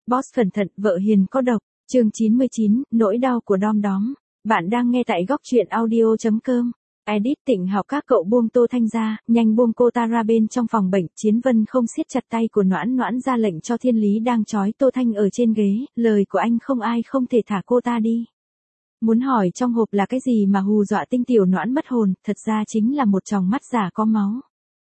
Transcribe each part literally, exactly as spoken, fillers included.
Boss cẩn thận, vợ hiền có độc. Chương chín mươi chín, nỗi đau của Đom Đóm. Bạn đang nghe tại góc truyện audio chấm com. Edit Tịnh học các cậu buông Tô Thanh ra, nhanh buông cô ta ra bên trong phòng bệnh. Chiến Vân không siết chặt tay của Noãn Noãn ra lệnh cho Thiên Lý đang trói Tô Thanh ở trên ghế, lời của anh không ai không thể thả cô ta đi. Muốn hỏi trong hộp là cái gì mà hù dọa tinh tiểu Noãn mất hồn, thật ra chính là một tròng mắt giả có máu.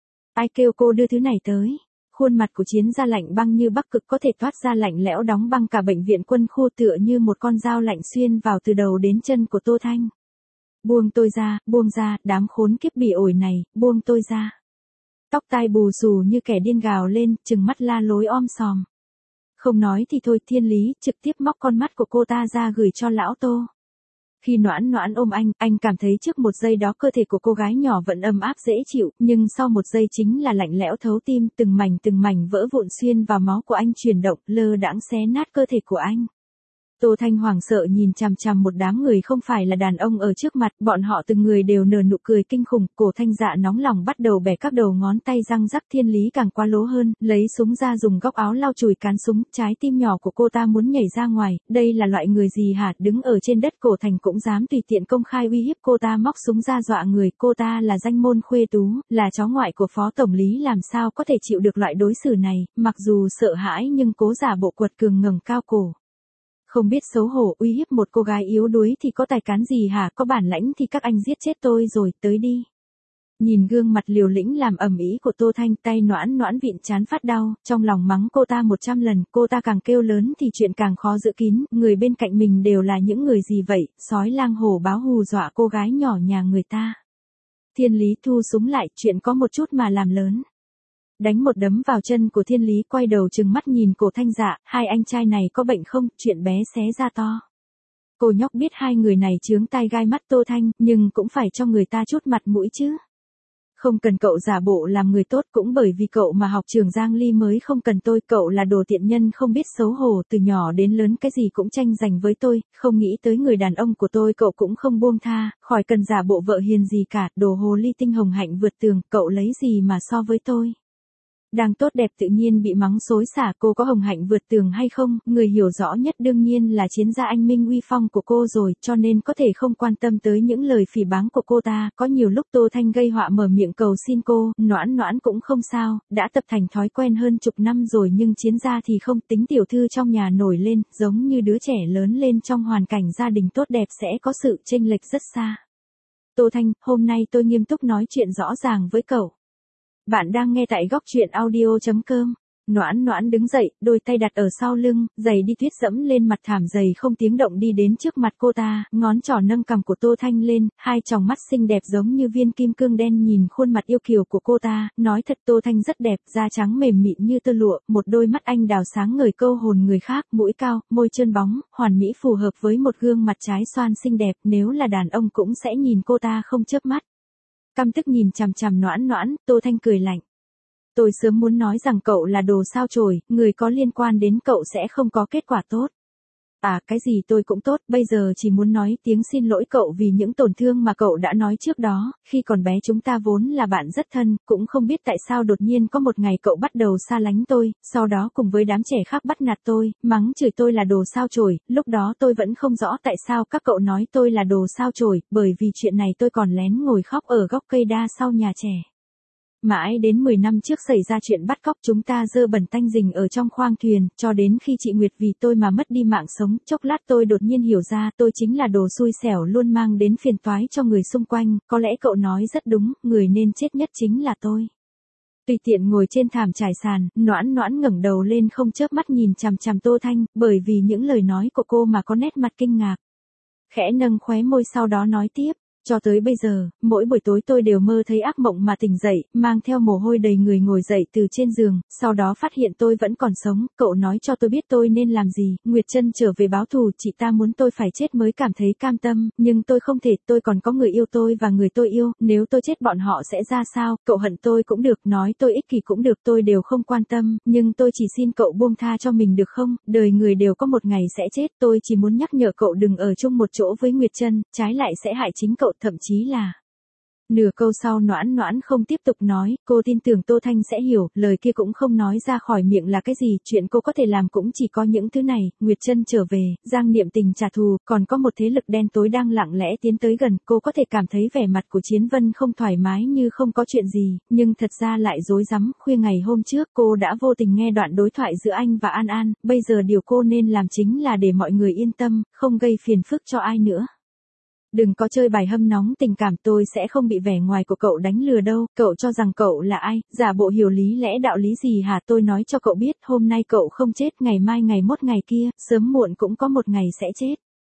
Ai kêu cô đưa thứ này tới? Khuôn mặt của Chiến Gia lạnh băng như bắc cực, có thể toát ra lạnh lẽo đóng băng cả bệnh viện quân khu, tựa như một con dao lạnh xuyên vào từ đầu đến chân của Tô Thanh. Buông tôi ra, buông ra, đám khốn kiếp bỉ ổi này, buông tôi ra. Tóc tai bù xù như kẻ điên gào lên, trừng mắt la lối om sòm. Không nói thì thôi, Thiên Lý trực tiếp móc con mắt của cô ta ra gửi cho lão Tô. Khi Noãn Noãn ôm anh, anh cảm thấy trước một giây đó cơ thể của cô gái nhỏ vẫn ấm áp dễ chịu, nhưng sau một giây chính là lạnh lẽo thấu tim, từng mảnh từng mảnh vỡ vụn xuyên vào máu của anh chuyển động, lơ đãng xé nát cơ thể của anh. Tô Thanh hoảng sợ nhìn chằm chằm một đám người không phải là đàn ông ở trước mặt, bọn họ từng người đều nở nụ cười kinh khủng, cổ Thanh Dạ nóng lòng bắt đầu bẻ các đầu ngón tay răng rắc. Thiên Lý càng quá lố hơn, lấy súng ra dùng góc áo lau chùi cán súng, trái tim nhỏ của cô ta muốn nhảy ra ngoài, đây là loại người gì hả, đứng ở trên đất cổ thành cũng dám tùy tiện công khai uy hiếp cô ta, móc súng ra dọa người, cô ta là danh môn khuê tú, là cháu ngoại của phó tổng lý, làm sao có thể chịu được loại đối xử này, mặc dù sợ hãi nhưng cố giả bộ quật cường ngẩng cao cổ. Không biết xấu hổ uy hiếp một cô gái yếu đuối thì có tài cán gì hả, có bản lãnh thì các anh giết chết tôi rồi, tới đi. Nhìn gương mặt liều lĩnh làm ầm ĩ của Tô Thanh, tay Noãn Noãn vịn chán phát đau, trong lòng mắng cô ta một trăm lần, cô ta càng kêu lớn thì chuyện càng khó giữ kín, người bên cạnh mình đều là những người gì vậy, sói lang hổ báo hù dọa cô gái nhỏ nhà người ta. Thiên Lý thu súng lại, chuyện có một chút mà làm lớn. Đánh một đấm vào chân của Thiên Lý, quay đầu trừng mắt nhìn cổ Thanh Dạ, hai anh trai này có bệnh không, chuyện bé xé ra to. Cô nhóc biết hai người này chướng tai gai mắt Tô Thanh, nhưng cũng phải cho người ta chút mặt mũi chứ. Không cần cậu giả bộ làm người tốt, cũng bởi vì cậu mà học trường Giang Ly mới không cần tôi, cậu là đồ tiện nhân không biết xấu hổ, từ nhỏ đến lớn cái gì cũng tranh giành với tôi, không nghĩ tới người đàn ông của tôi cậu cũng không buông tha, khỏi cần giả bộ vợ hiền gì cả, đồ hồ ly tinh hồng hạnh vượt tường, cậu lấy gì mà so với tôi. Đang tốt đẹp tự nhiên bị mắng xối xả, cô có hồng hạnh vượt tường hay không, người hiểu rõ nhất đương nhiên là Chiến Gia anh minh uy phong của cô rồi, cho nên có thể không quan tâm tới những lời phỉ báng của cô ta. Có nhiều lúc Tô Thanh gây họa mở miệng cầu xin cô, Noãn Noãn cũng không sao, đã tập thành thói quen hơn chục năm rồi, nhưng Chiến Gia thì không, tính tiểu thư trong nhà nổi lên, giống như đứa trẻ lớn lên trong hoàn cảnh gia đình tốt đẹp sẽ có sự chênh lệch rất xa. Tô Thanh, hôm nay tôi nghiêm túc nói chuyện rõ ràng với cậu. Bạn đang nghe tại góc truyện audio chấm com. Noãn Noãn đứng dậy, đôi tay đặt ở sau lưng, giày đi tuyết dẫm lên mặt thảm dày không tiếng động đi đến trước mặt cô ta, ngón trỏ nâng cằm của Tô Thanh lên, hai tròng mắt xinh đẹp giống như viên kim cương đen nhìn khuôn mặt yêu kiều của cô ta, nói thật Tô Thanh rất đẹp, da trắng mềm mịn như tơ lụa, một đôi mắt anh đào sáng ngời câu hồn người khác, mũi cao, môi trơn bóng, hoàn mỹ phù hợp với một gương mặt trái xoan xinh đẹp, nếu là đàn ông cũng sẽ nhìn cô ta không chớp mắt. Căm tức nhìn chằm chằm Noãn Noãn, Tô Thanh cười lạnh. Tôi sớm muốn nói rằng cậu là đồ sao chổi, người có liên quan đến cậu sẽ không có kết quả tốt. À, cái gì tôi cũng tốt, bây giờ chỉ muốn nói tiếng xin lỗi cậu vì những tổn thương mà cậu đã nói trước đó, khi còn bé chúng ta vốn là bạn rất thân, cũng không biết tại sao đột nhiên có một ngày cậu bắt đầu xa lánh tôi, sau đó cùng với đám trẻ khác bắt nạt tôi, mắng chửi tôi là đồ sao chổi, lúc đó tôi vẫn không rõ tại sao các cậu nói tôi là đồ sao chổi, bởi vì chuyện này tôi còn lén ngồi khóc ở góc cây đa sau nhà trẻ. Mãi đến mười năm trước xảy ra chuyện bắt cóc chúng ta dơ bẩn tanh rình ở trong khoang thuyền, cho đến khi chị Nguyệt vì tôi mà mất đi mạng sống, chốc lát tôi đột nhiên hiểu ra tôi chính là đồ xui xẻo luôn mang đến phiền toái cho người xung quanh, có lẽ cậu nói rất đúng, người nên chết nhất chính là tôi. Tùy tiện ngồi trên thảm trải sàn, Noãn Noãn ngẩng đầu lên không chớp mắt nhìn chằm chằm Tô Thanh, bởi vì những lời nói của cô mà có nét mặt kinh ngạc. Khẽ nâng khóe môi sau đó nói tiếp. Cho tới bây giờ, mỗi buổi tối tôi đều mơ thấy ác mộng mà tỉnh dậy, mang theo mồ hôi đầy người ngồi dậy từ trên giường, sau đó phát hiện tôi vẫn còn sống, cậu nói cho tôi biết tôi nên làm gì, Nguyệt Trân trở về báo thù, chị ta muốn tôi phải chết mới cảm thấy cam tâm, nhưng tôi không thể, tôi còn có người yêu tôi và người tôi yêu, nếu tôi chết bọn họ sẽ ra sao, cậu hận tôi cũng được, nói tôi ích kỷ cũng được, tôi đều không quan tâm, nhưng tôi chỉ xin cậu buông tha cho mình được không, đời người đều có một ngày sẽ chết, tôi chỉ muốn nhắc nhở cậu đừng ở chung một chỗ với Nguyệt Trân, trái lại sẽ hại chính cậu, thậm chí là Nửa câu sau Noãn Noãn không tiếp tục nói, cô tin tưởng Tô Thanh sẽ hiểu, lời kia cũng không nói ra khỏi miệng là cái gì, chuyện cô có thể làm cũng chỉ có những thứ này, Nguyệt Trân trở về, Giang Niệm Tình trả thù, còn có một thế lực đen tối đang lặng lẽ tiến tới gần, cô có thể cảm thấy vẻ mặt của Chiến Vân không thoải mái như không có chuyện gì, nhưng thật ra lại rối rắm, khuya ngày hôm trước cô đã vô tình nghe đoạn đối thoại giữa anh và An An, bây giờ điều cô nên làm chính là để mọi người yên tâm, không gây phiền phức cho ai nữa. Đừng có chơi bài hâm nóng tình cảm, tôi sẽ không bị vẻ ngoài của cậu đánh lừa đâu, cậu cho rằng cậu là ai, giả bộ hiểu lý lẽ đạo lý gì hả, tôi nói cho cậu biết, hôm nay cậu không chết, ngày mai ngày mốt ngày kia, sớm muộn cũng có một ngày sẽ chết.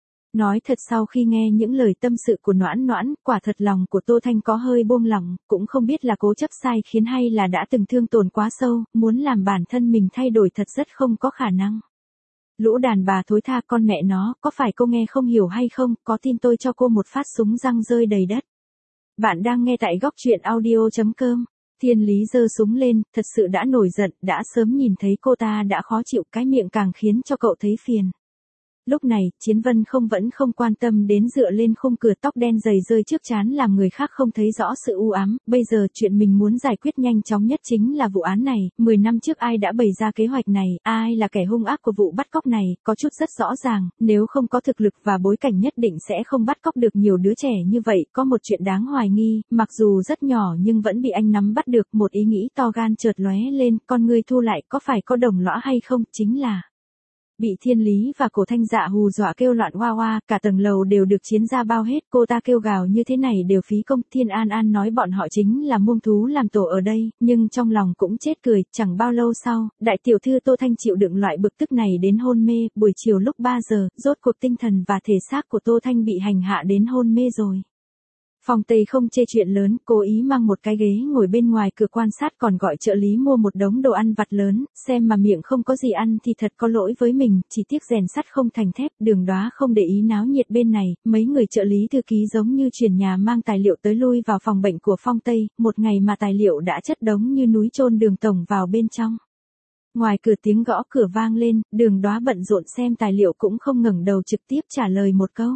Nói thật sau khi nghe những lời tâm sự của Noãn Noãn, quả thật lòng của Tô Thanh có hơi buông lỏng, cũng không biết là cố chấp sai khiến hay là đã từng thương tổn quá sâu, muốn làm bản thân mình thay đổi thật rất không có khả năng. Lũ đàn bà thối tha con mẹ nó, có phải cô nghe không hiểu hay không, có tin tôi cho cô một phát súng răng rơi đầy đất. Bạn đang nghe tại góc truyện audio chấm com. Thiên Lý giơ súng lên, thật sự đã nổi giận, đã sớm nhìn thấy cô ta đã khó chịu, cái miệng càng khiến cho cậu thấy phiền. Lúc này, Chiến Vân không vẫn không quan tâm đến dựa lên khung cửa, tóc đen dày rơi trước trán làm người khác không thấy rõ sự u ám, bây giờ chuyện mình muốn giải quyết nhanh chóng nhất chính là vụ án này, mười năm trước ai đã bày ra kế hoạch này, ai là kẻ hung ác của vụ bắt cóc này, có chút rất rõ ràng, nếu không có thực lực và bối cảnh nhất định sẽ không bắt cóc được nhiều đứa trẻ như vậy, có một chuyện đáng hoài nghi, mặc dù rất nhỏ nhưng vẫn bị anh nắm bắt được, một ý nghĩ to gan chợt lóe lên, con ngươi thu lại, có phải có đồng lõa hay không, chính là bị Thiên Lý và Cổ Thanh Dạ hù dọa kêu loạn hoa hoa, cả tầng lầu đều được chiến gia bao hết, cô ta kêu gào như thế này đều phí công, Thiên An An nói bọn họ chính là muông thú làm tổ ở đây, nhưng trong lòng cũng chết cười, chẳng bao lâu sau, đại tiểu thư Tô Thanh chịu đựng loại bực tức này đến hôn mê, buổi chiều lúc ba giờ, rốt cuộc tinh thần và thể xác của Tô Thanh bị hành hạ đến hôn mê rồi. Phong Tây không chê chuyện lớn, cố ý mang một cái ghế ngồi bên ngoài cửa quan sát, còn gọi trợ lý mua một đống đồ ăn vặt lớn, xem mà miệng không có gì ăn thì thật có lỗi với mình, chỉ tiếc rèn sắt không thành thép, Đường Đoá không để ý náo nhiệt bên này, mấy người trợ lý thư ký giống như chuyển nhà mang tài liệu tới lui vào phòng bệnh của Phong Tây, một ngày mà tài liệu đã chất đống như núi chôn Đường tổng vào bên trong. Ngoài cửa tiếng gõ cửa vang lên, Đường Đoá bận rộn xem tài liệu cũng không ngẩng đầu trực tiếp trả lời một câu.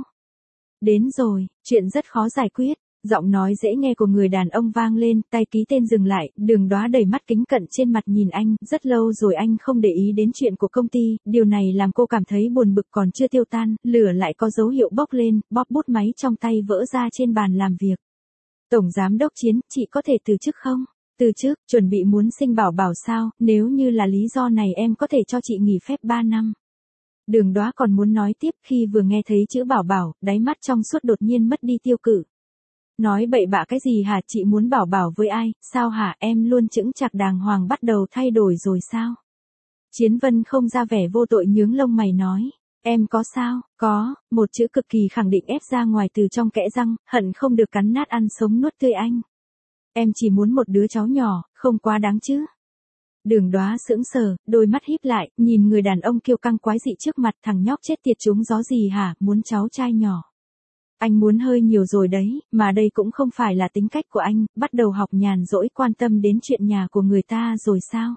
Đến rồi, chuyện rất khó giải quyết, giọng nói dễ nghe của người đàn ông vang lên, tay ký tên dừng lại, Đường Đoá đầy mắt kính cận trên mặt nhìn anh, rất lâu rồi anh không để ý đến chuyện của công ty, điều này làm cô cảm thấy buồn bực còn chưa tiêu tan, lửa lại có dấu hiệu bốc lên, bóp bút máy trong tay vỡ ra trên bàn làm việc. Tổng giám đốc Chiến, chị có thể từ chức không? Từ chức, chuẩn bị muốn sinh bảo bảo sao, nếu như là lý do này em có thể cho chị nghỉ phép ba năm. Đường Đoá còn muốn nói tiếp khi vừa nghe thấy chữ bảo bảo, đáy mắt trong suốt đột nhiên mất đi tiêu cự. Nói bậy bạ cái gì hả, chị muốn bảo bảo với ai, sao hả, em luôn chững chạc đàng hoàng bắt đầu thay đổi rồi sao? Chiến Vân không ra vẻ vô tội nhướng lông mày nói, em có sao, có, một chữ cực kỳ khẳng định ép ra ngoài từ trong kẽ răng, hận không được cắn nát ăn sống nuốt tươi anh. Em chỉ muốn một đứa cháu nhỏ, không quá đáng chứ. Đường Đoá sững sờ, đôi mắt híp lại, nhìn người đàn ông kiêu căng quái dị trước mặt, thằng nhóc chết tiệt chúng gió gì hả, muốn cháu trai nhỏ. Anh muốn hơi nhiều rồi đấy, mà đây cũng không phải là tính cách của anh, bắt đầu học nhàn rỗi quan tâm đến chuyện nhà của người ta rồi sao?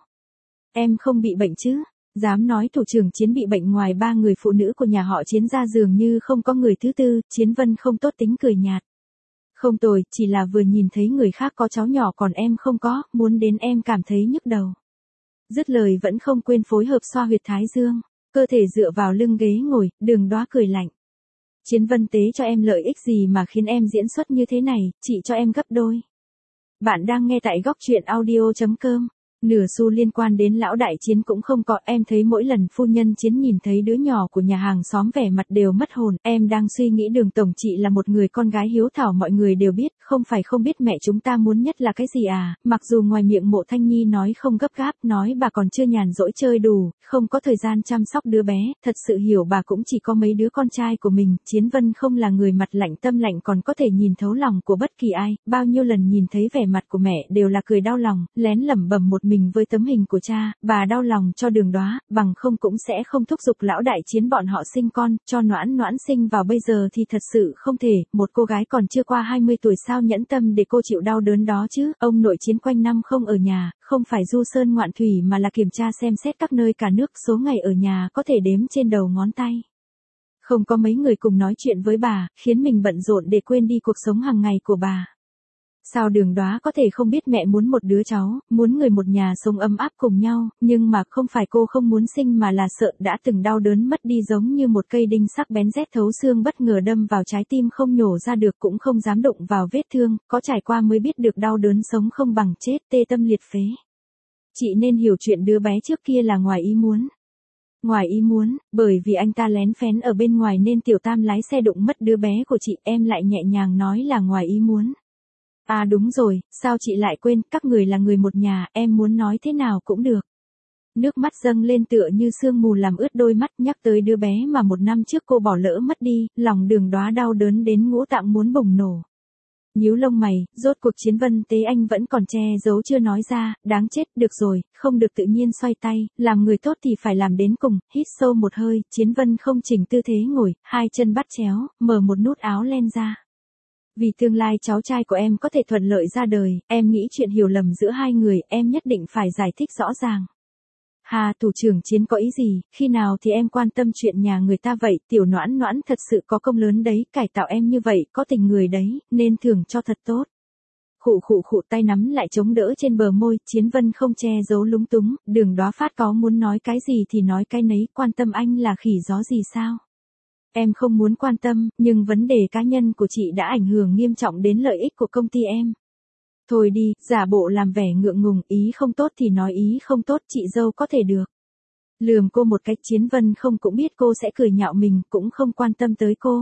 Em không bị bệnh chứ? Dám nói thủ trưởng Chiến bị bệnh, ngoài ba người phụ nữ của nhà họ Chiến ra dường như không có người thứ tư, Chiến Vân không tốt tính cười nhạt. Không tồi, chỉ là vừa nhìn thấy người khác có cháu nhỏ còn em không có, muốn đến em cảm thấy nhức đầu. Dứt lời vẫn không quên phối hợp xoa huyệt thái dương, cơ thể dựa vào lưng ghế ngồi, Đường Đoá cười lạnh. Chiến Vân tế cho em lợi ích gì mà khiến em diễn xuất như thế này, chị cho em gấp đôi. Bạn đang nghe tại góc truyện audio chấm com. Nửa xu liên quan đến lão đại Chiến cũng không có, em thấy mỗi lần phu nhân Chiến nhìn thấy đứa nhỏ của nhà hàng xóm vẻ mặt đều mất hồn, em đang suy nghĩ Đường tổng chị là một người con gái hiếu thảo mọi người đều biết, không phải không biết mẹ chúng ta muốn nhất là cái gì à, mặc dù ngoài miệng Mộ Thanh Nhi nói không gấp gáp, nói bà còn chưa nhàn rỗi chơi đủ, không có thời gian chăm sóc đứa bé, thật sự hiểu bà cũng chỉ có mấy đứa con trai của mình, Chiến Vân không là người mặt lạnh tâm lạnh còn có thể nhìn thấu lòng của bất kỳ ai, bao nhiêu lần nhìn thấy vẻ mặt của mẹ đều là cười đau lòng, lén lẩm bẩm một mình với tấm hình của cha, bà đau lòng cho Đường Đoá, bằng không cũng sẽ không thúc giục lão đại Chiến bọn họ sinh con, cho Noãn Noãn sinh vào bây giờ thì thật sự không thể, một cô gái còn chưa qua hai mươi tuổi sao nhẫn tâm để cô chịu đau đớn đó chứ, ông nội Chiến quanh năm không ở nhà, không phải du sơn ngoạn thủy mà là kiểm tra xem xét các nơi cả nước, số ngày ở nhà có thể đếm trên đầu ngón tay. Không có mấy người cùng nói chuyện với bà, khiến mình bận rộn để quên đi cuộc sống hàng ngày của bà. Sao Đường Đóa có thể không biết mẹ muốn một đứa cháu, muốn người một nhà sống ấm áp cùng nhau, nhưng mà không phải cô không muốn sinh mà là sợ đã từng đau đớn mất đi giống như một cây đinh sắc bén rét thấu xương bất ngờ đâm vào trái tim không nhổ ra được cũng không dám đụng vào vết thương, có trải qua mới biết được đau đớn sống không bằng chết, tê tâm liệt phế. Chị nên hiểu chuyện đứa bé trước kia là ngoài ý muốn. Ngoài ý muốn, bởi vì anh ta lén phén ở bên ngoài nên Tiểu Tam lái xe đụng mất đứa bé của chị, em lại nhẹ nhàng nói là ngoài ý muốn. À đúng rồi, sao chị lại quên, các người là người một nhà, em muốn nói thế nào cũng được. Nước mắt dâng lên tựa như sương mù làm ướt đôi mắt, nhắc tới đứa bé mà một năm trước cô bỏ lỡ mất đi, lòng Đường Đóa đau đớn đến ngũ tạng muốn bùng nổ. Nhíu lông mày, rốt cuộc Chiến Vân Tế Anh vẫn còn che giấu chưa nói ra, đáng chết, được rồi, không được tự nhiên xoay tay, làm người tốt thì phải làm đến cùng, hít sâu một hơi, Chiến Vân không chỉnh tư thế ngồi, hai chân bắt chéo, mở một nút áo len ra. Vì tương lai cháu trai của em có thể thuận lợi ra đời, em nghĩ chuyện hiểu lầm giữa hai người, em nhất định phải giải thích rõ ràng. Hà thủ trưởng Chiến có ý gì, khi nào thì em quan tâm chuyện nhà người ta vậy, Tiểu Noãn Noãn thật sự có công lớn đấy, cải tạo em như vậy, có tình người đấy, nên thưởng cho thật tốt. Khụ khụ khụ tay nắm lại chống đỡ trên bờ môi, Chiến Vân không che giấu lúng túng, Đường Đóa Phát có muốn nói cái gì thì nói cái nấy, quan tâm anh là khỉ gió gì sao? Em không muốn quan tâm, nhưng vấn đề cá nhân của chị đã ảnh hưởng nghiêm trọng đến lợi ích của công ty em. Thôi đi, giả bộ làm vẻ ngượng ngùng, ý không tốt thì nói ý không tốt, chị dâu có thể được. Lườm cô một cách, Chiến Vân không cũng biết cô sẽ cười nhạo mình, cũng không quan tâm tới cô.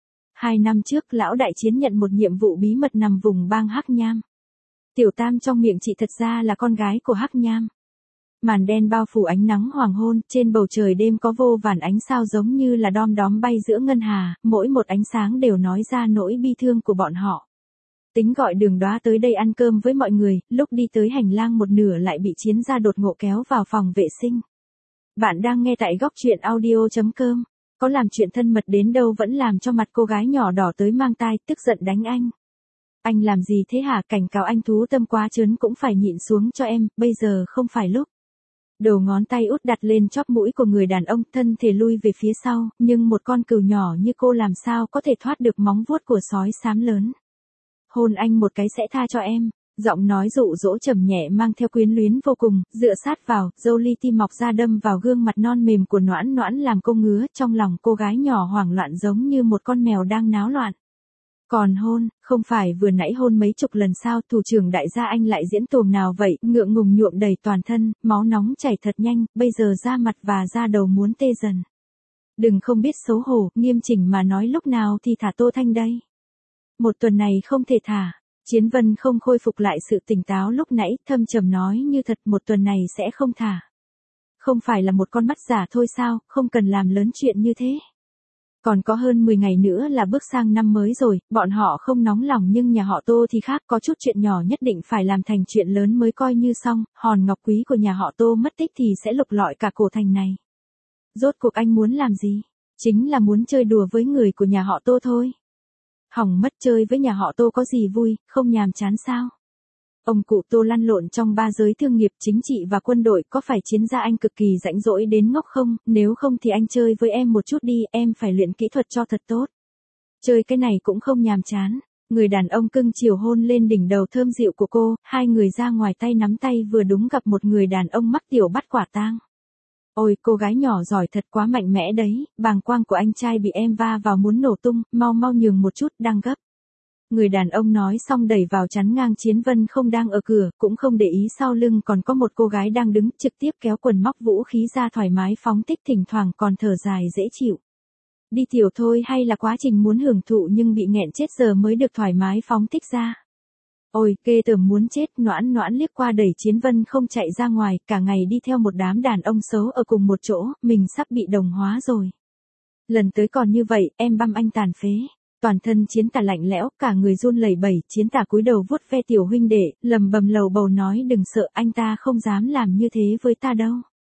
Hai năm trước, lão đại Chiến nhận một nhiệm vụ bí mật nằm vùng bang Hắc Nham. Tiểu Tam trong miệng chị thật ra là con gái của Hắc Nham. Màn đen bao phủ ánh nắng hoàng hôn, trên bầu trời đêm có vô vàn ánh sao giống như là đom đóm bay giữa ngân hà, mỗi một ánh sáng đều nói ra nỗi bi thương của bọn họ. Tính gọi Đường Đóa tới đây ăn cơm với mọi người, lúc đi tới hành lang một nửa lại bị Chiến gia đột ngộ kéo vào phòng vệ sinh. Bạn đang nghe tại góc truyện audio chấm com, có làm chuyện thân mật đến đâu vẫn làm cho mặt cô gái nhỏ đỏ tới mang tai, tức giận đánh anh. Anh làm gì thế hả, cảnh cáo anh thú tâm quá trớn cũng phải nhịn xuống cho em, bây giờ không phải lúc. Đầu ngón tay út đặt lên chóp mũi của người đàn ông, thân thể lui về phía sau, nhưng một con cừu nhỏ như cô làm sao có thể thoát được móng vuốt của sói xám lớn. Hôn anh một cái sẽ tha cho em, giọng nói dụ dỗ trầm nhẹ mang theo quyến luyến vô cùng, dựa sát vào, râu li ti mọc ra đâm vào gương mặt non mềm của Noãn Noãn làm cô ngứa, trong lòng cô gái nhỏ hoảng loạn giống như một con mèo đang náo loạn. Còn hôn, không phải vừa nãy hôn mấy chục lần sao, thủ trưởng đại gia anh lại diễn tuồng nào vậy, ngượng ngùng nhuộm đầy toàn thân, máu nóng chảy thật nhanh, bây giờ da mặt và da đầu muốn tê dần. Đừng không biết xấu hổ, nghiêm chỉnh mà nói lúc nào thì thả Tô Thanh đây. Một tuần này không thể thả. Chiến Vân không khôi phục lại sự tỉnh táo lúc nãy, thâm trầm nói như thật, một tuần này sẽ không thả. Không phải là một con mắt giả thôi sao, không cần làm lớn chuyện như thế. Còn có hơn mười ngày nữa là bước sang năm mới rồi, bọn họ không nóng lòng nhưng nhà họ Tô thì khác, có chút chuyện nhỏ nhất định phải làm thành chuyện lớn mới coi như xong, hòn ngọc quý của nhà họ Tô mất tích thì sẽ lục lọi cả cổ thành này. Rốt cuộc anh muốn làm gì? Chính là muốn chơi đùa với người của nhà họ Tô thôi. Hỏng mất, chơi với nhà họ Tô có gì vui, không nhàm chán sao? Ông cụ Tô lăn lộn trong ba giới thương nghiệp, chính trị và quân đội, có phải Chiến gia anh cực kỳ rãnh rỗi đến ngốc không? Nếu không thì anh chơi với em một chút đi, em phải luyện kỹ thuật cho thật tốt. Chơi cái này cũng không nhàm chán. Người đàn ông cưng chiều hôn lên đỉnh đầu thơm dịu của cô, hai người ra ngoài tay nắm tay vừa đúng gặp một người đàn ông mắc tiểu bắt quả tang. Ôi, cô gái nhỏ giỏi thật, quá mạnh mẽ đấy, bàng quang của anh trai bị em va vào muốn nổ tung, mau mau nhường một chút, đang gấp. Người đàn ông nói xong đẩy vào chắn ngang Chiến Vân không đang ở cửa, cũng không để ý sau lưng còn có một cô gái đang đứng, trực tiếp kéo quần móc vũ khí ra thoải mái phóng thích, thỉnh thoảng còn thở dài dễ chịu. Đi tiểu thôi hay là quá trình muốn hưởng thụ nhưng bị nghẹn chết giờ mới được thoải mái phóng thích ra. Ôi, ghê tởm muốn chết, Noãn Noãn liếc qua đẩy Chiến Vân không chạy ra ngoài, cả ngày đi theo một đám đàn ông xấu ở cùng một chỗ, mình sắp bị đồng hóa rồi. Lần tới còn như vậy, em băm anh tàn phế. Toàn thân Chiến Tả lạnh lẽo, cả người run lẩy bẩy, Chiến Tả cúi đầu vuốt ve tiểu huynh đệ, lầm bầm lầu bầu nói đừng sợ, anh ta không dám làm như thế với ta đâu.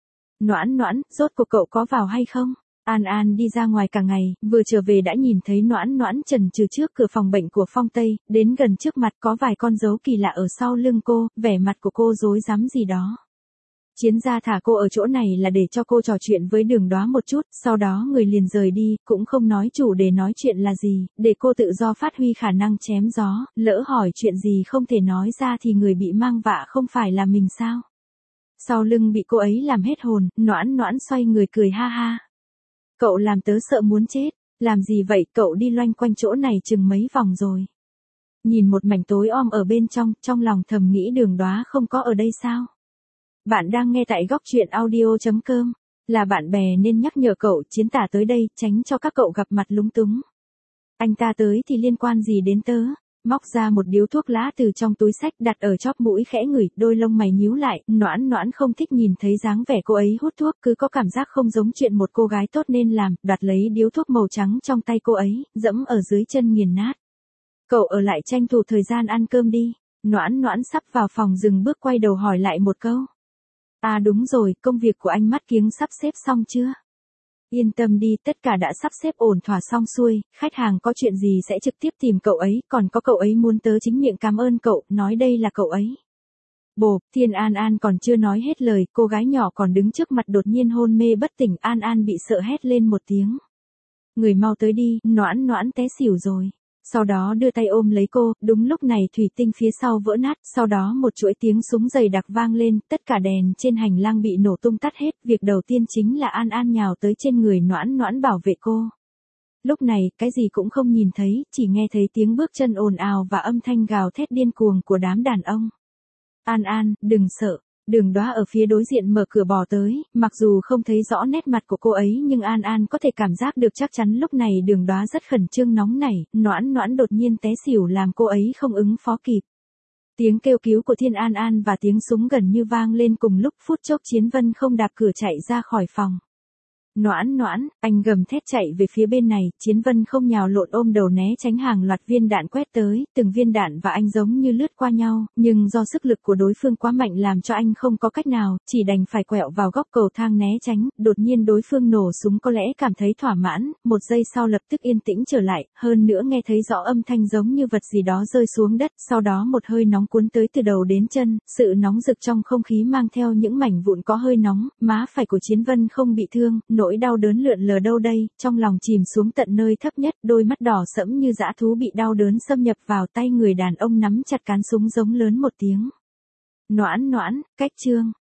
Noãn Noãn, rốt cuộc cậu có vào hay không? An An đi ra ngoài cả ngày, vừa trở về đã nhìn thấy Noãn Noãn chần chừ trước cửa phòng bệnh của Phong Tây, đến gần trước mặt có vài con dấu kỳ lạ ở sau lưng cô, vẻ mặt của cô rối rắm gì đó. Chiến gia thả cô ở chỗ này là để cho cô trò chuyện với Đường Đoá một chút, sau đó người liền rời đi, cũng không nói chủ đề nói chuyện là gì, để cô tự do phát huy khả năng chém gió, lỡ hỏi chuyện gì không thể nói ra thì người bị mang vạ không phải là mình sao. Sau lưng bị cô ấy làm hết hồn, Noãn Noãn xoay người cười ha ha. Cậu làm tớ sợ muốn chết, làm gì vậy, cậu đi loanh quanh chỗ này chừng mấy vòng rồi. Nhìn một mảnh tối om ở bên trong, trong lòng thầm nghĩ Đường Đoá không có ở đây sao. Bạn đang nghe tại góc truyện audio.com, là bạn bè nên nhắc nhở cậu Chiến tả tới đây, tránh cho các cậu gặp mặt lúng túng. Anh ta tới thì liên quan gì đến tớ, móc ra một điếu thuốc lá từ trong túi xách đặt ở chóp mũi khẽ ngửi, đôi lông mày nhíu lại, Noãn Noãn không thích nhìn thấy dáng vẻ cô ấy hút thuốc, cứ có cảm giác không giống chuyện một cô gái tốt nên làm, đoạt lấy điếu thuốc màu trắng trong tay cô ấy, dẫm ở dưới chân nghiền nát. Cậu ở lại tranh thủ thời gian ăn cơm đi. Noãn Noãn sắp vào phòng dừng bước quay đầu hỏi lại một câu. À đúng rồi, công việc của anh Mắt Kiếng sắp xếp xong chưa? Yên tâm đi, tất cả đã sắp xếp ổn thỏa xong xuôi, khách hàng có chuyện gì sẽ trực tiếp tìm cậu ấy, còn có cậu ấy muốn tớ chính miệng cảm ơn cậu, nói đây là cậu ấy. Bộp, Thiên An An còn chưa nói hết lời, cô gái nhỏ còn đứng trước mặt đột nhiên hôn mê bất tỉnh, An An bị sợ hét lên một tiếng. Người mau tới đi, Noãn Noãn té xỉu rồi. Sau đó đưa tay ôm lấy cô, đúng lúc này thủy tinh phía sau vỡ nát, sau đó một chuỗi tiếng súng dày đặc vang lên, tất cả đèn trên hành lang bị nổ tung tắt hết, việc đầu tiên chính là An An nhào tới trên người Noãn Noãn bảo vệ cô. Lúc này, cái gì cũng không nhìn thấy, chỉ nghe thấy tiếng bước chân ồn ào và âm thanh gào thét điên cuồng của đám đàn ông. An An, đừng sợ. Đường Đoá ở phía đối diện mở cửa bò tới, mặc dù không thấy rõ nét mặt của cô ấy nhưng An An có thể cảm giác được chắc chắn lúc này Đường Đoá rất khẩn trương nóng nảy, Noãn Noãn đột nhiên té xỉu làm cô ấy không ứng phó kịp. Tiếng kêu cứu của Thiên An An và tiếng súng gần như vang lên cùng lúc, phút chốc Chiến Vân không đạp cửa chạy ra khỏi phòng. Noãn Noãn, anh gầm thét chạy về phía bên này, Chiến Vân không nhào lộn ôm đầu né tránh hàng loạt viên đạn quét tới, từng viên đạn và anh giống như lướt qua nhau, nhưng do sức lực của đối phương quá mạnh làm cho anh không có cách nào, chỉ đành phải quẹo vào góc cầu thang né tránh, đột nhiên đối phương nổ súng có lẽ cảm thấy thỏa mãn, một giây sau lập tức yên tĩnh trở lại, hơn nữa nghe thấy rõ âm thanh giống như vật gì đó rơi xuống đất, sau đó một hơi nóng cuốn tới từ đầu đến chân, sự nóng rực trong không khí mang theo những mảnh vụn có hơi nóng, má phải của Chiến Vân không bị thương, nỗi đau đớn lượn lờ đâu đây, trong lòng chìm xuống tận nơi thấp nhất, đôi mắt đỏ sẫm như dã thú bị đau đớn xâm nhập vào, tay người đàn ông nắm chặt cán súng giống lớn một tiếng. Noãn Noãn, cách chương.